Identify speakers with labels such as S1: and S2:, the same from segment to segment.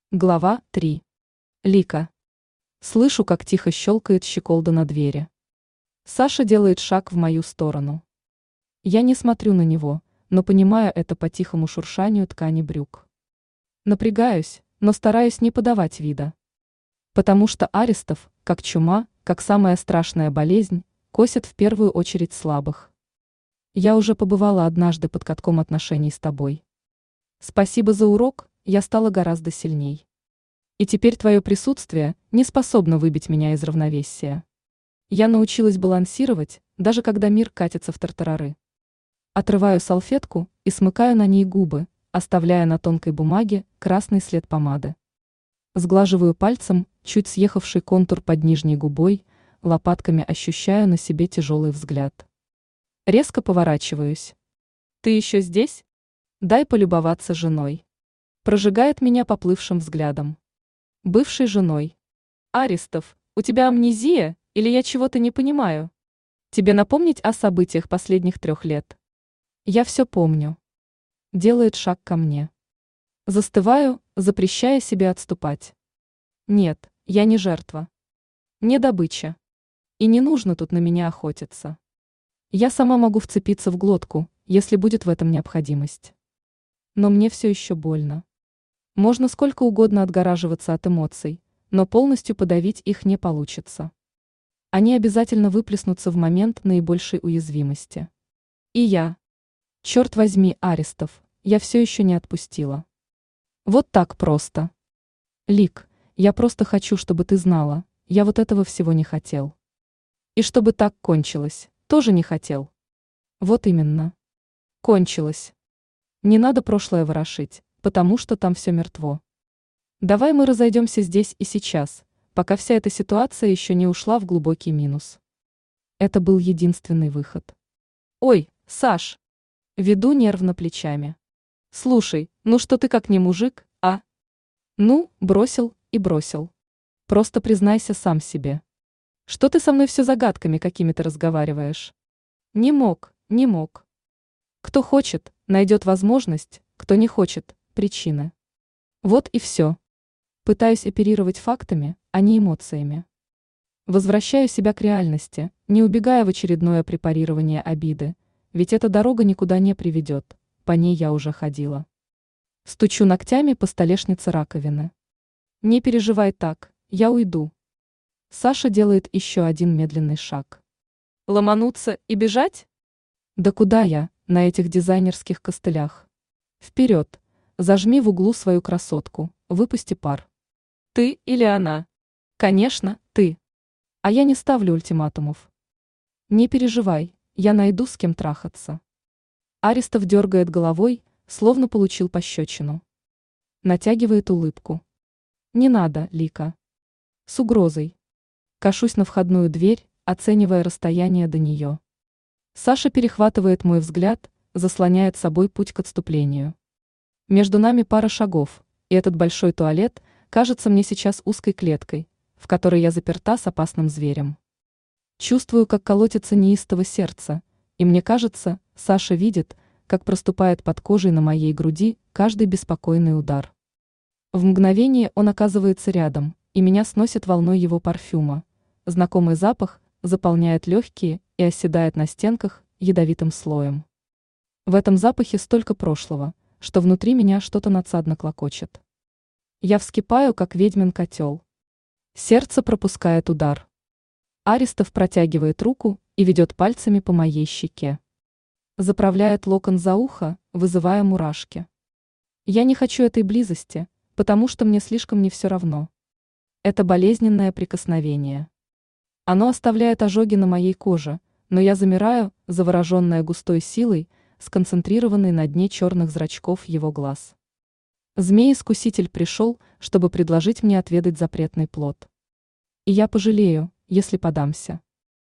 S1: Глава 3. Лика. Слышу, как тихо щелкает щеколда на двери. Саша делает шаг в мою сторону. Я не смотрю на него, но понимаю это по тихому шуршанию ткани брюк. Напрягаюсь, но стараюсь не подавать вида. Потому что Аристов, как чума, как самая страшная болезнь, косит в первую очередь слабых. Я уже побывала однажды под катком отношений с тобой. Спасибо за урок, я стала гораздо сильней. И теперь твое присутствие не способно выбить меня из равновесия. Я научилась балансировать, даже когда мир катится в тартарары. Отрываю салфетку и смыкаю на ней губы, оставляя на тонкой бумаге красный след помады. Сглаживаю пальцем чуть съехавший контур под нижней губой, лопатками ощущаю на себе тяжелый взгляд. Резко поворачиваюсь. «Ты еще здесь? Дай полюбоваться женой». Прожигает меня поплывшим взглядом. Бывшей женой. Аристов, у тебя амнезия, или я чего-то не понимаю? Тебе напомнить о событиях последних 3 лет? Я все помню. Делает шаг ко мне. Застываю, запрещая себе отступать. Нет, я не жертва. Не добыча. И не нужно тут на меня охотиться. Я сама могу вцепиться в глотку, если будет в этом необходимость. Но мне все еще больно. Можно сколько угодно отгораживаться от эмоций, но полностью подавить их не получится. Они обязательно выплеснутся в момент наибольшей уязвимости. И я. Черт возьми, Аристов, я все еще не отпустила. Вот так просто. Лик, я просто хочу, чтобы ты знала, я вот этого всего не хотел. И чтобы так кончилось, тоже не хотел. Вот именно. Кончилось. Не надо прошлое ворошить, потому что там все мертво. Давай мы разойдемся здесь и сейчас, пока вся эта ситуация еще не ушла в глубокий минус. Это был единственный выход. Ой, Саш! Веду нервно плечами. Слушай, ну что ты как не мужик, а? Ну, бросил и бросил. Просто признайся сам себе. Что ты со мной все загадками какими-то разговариваешь? Не мог, не мог. Кто хочет, найдет возможность, кто не хочет, причины. Вот и все. Пытаюсь оперировать фактами, а не эмоциями. Возвращаю себя к реальности, не убегая в очередное препарирование обиды, ведь эта дорога никуда не приведет, по ней я уже ходила. Стучу ногтями по столешнице раковины. Не переживай так, я уйду. Саша делает еще один медленный шаг. Ломануться и бежать? Да куда я, на этих дизайнерских костылях? Вперед! Зажми в углу свою красотку, выпусти пар. Ты или она? Конечно, ты. А я не ставлю ультиматумов. Не переживай, я найду с кем трахаться. Аристов дергает головой, словно получил пощечину. Натягивает улыбку. Не надо, Лика. С угрозой. Кашусь на входную дверь, оценивая расстояние до нее. Саша перехватывает мой взгляд, заслоняет собой путь к отступлению. Между нами пара шагов, и этот большой туалет кажется мне сейчас узкой клеткой, в которой я заперта с опасным зверем. Чувствую, как колотится неистово сердце, и мне кажется, Саша видит, как проступает под кожей на моей груди каждый беспокойный удар. В мгновение он оказывается рядом, и меня сносит волной его парфюма. Знакомый запах заполняет легкие и оседает на стенках ядовитым слоем. В этом запахе столько прошлого, что внутри меня что-то надсадно клокочет. Я вскипаю, как ведьмин котел. Сердце пропускает удар. Аристов протягивает руку и ведет пальцами по моей щеке. Заправляет локон за ухо, вызывая мурашки. Я не хочу этой близости, потому что мне слишком не все равно. Это болезненное прикосновение. Оно оставляет ожоги на моей коже, но я замираю, завороженная густой силой, сконцентрированный на дне черных зрачков его глаз. Змей-искуситель пришел, чтобы предложить мне отведать запретный плод. И я пожалею, если подамся.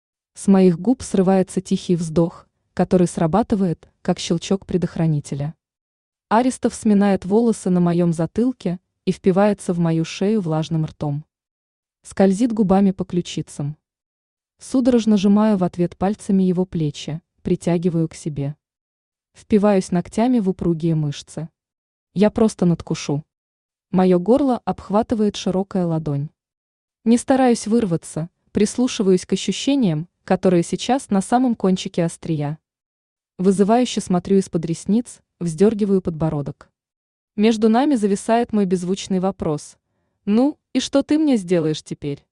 S1: С моих губ срывается тихий вздох, который срабатывает, как щелчок предохранителя. Аристов сминает волосы на моем затылке и впивается в мою шею влажным ртом. Скользит губами по ключицам. Судорожно сжимаю в ответ пальцами его плечи, притягиваю к себе. Впиваюсь ногтями в упругие мышцы. Я просто надкушу. Мое горло обхватывает широкая ладонь. Не стараюсь вырваться, прислушиваюсь к ощущениям, которые сейчас на самом кончике острия. Вызывающе смотрю из-под ресниц, вздергиваю подбородок. Между нами зависает мой беззвучный вопрос. «Ну, и что ты мне сделаешь теперь?»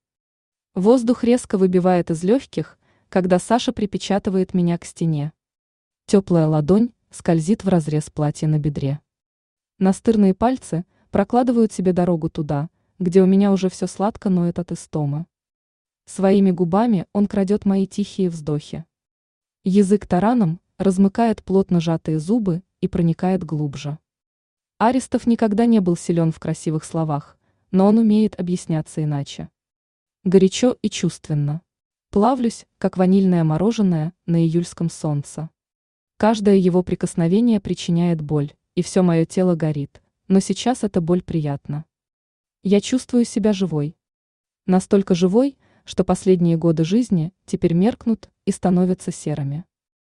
S1: Воздух резко выбивает из легких, когда Саша припечатывает меня к стене. Теплая ладонь скользит вразрез платья на бедре. Настырные пальцы прокладывают себе дорогу туда, где у меня уже все сладко ноет от истомы. Своими губами он крадет мои тихие вздохи. Язык тараном размыкает плотно сжатые зубы и проникает глубже. Аристов никогда не был силен в красивых словах, но он умеет объясняться иначе. Горячо и чувственно. Плавлюсь, как ванильное мороженое на июльском солнце. Каждое его прикосновение причиняет боль, и все мое тело горит, но сейчас эта боль приятна. Я чувствую себя живой. Настолько живой, что последние годы жизни теперь меркнут и становятся серыми.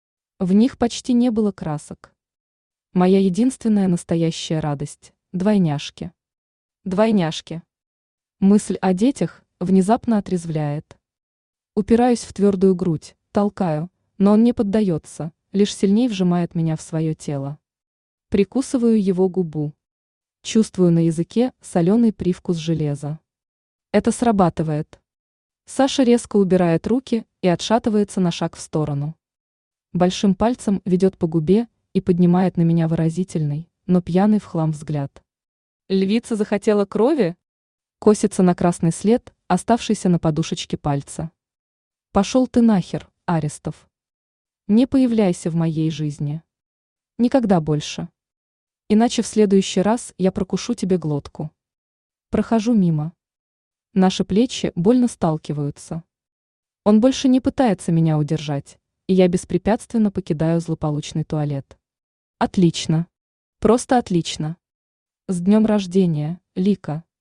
S1: В них почти не было красок. Моя единственная настоящая радость – двойняшки. Двойняшки. Мысль о детях внезапно отрезвляет. Упираюсь в твердую грудь, толкаю, но он не поддается, лишь сильнее вжимает меня в свое тело. Прикусываю его губу. Чувствую на языке соленый привкус железа. Это срабатывает. Саша резко убирает руки и отшатывается на шаг в сторону. Большим пальцем ведет по губе и поднимает на меня выразительный, но пьяный в хлам взгляд. Львица захотела крови? Косится на красный след, оставшийся на подушечке пальца. Пошел ты нахер, Аристов. Не появляйся в моей жизни. Никогда больше. Иначе в следующий раз я прокушу тебе глотку. Прохожу мимо. Наши плечи больно сталкиваются. Он больше не пытается меня удержать, и я беспрепятственно покидаю злополучный туалет. Отлично. Просто отлично. С днем рождения, Лика.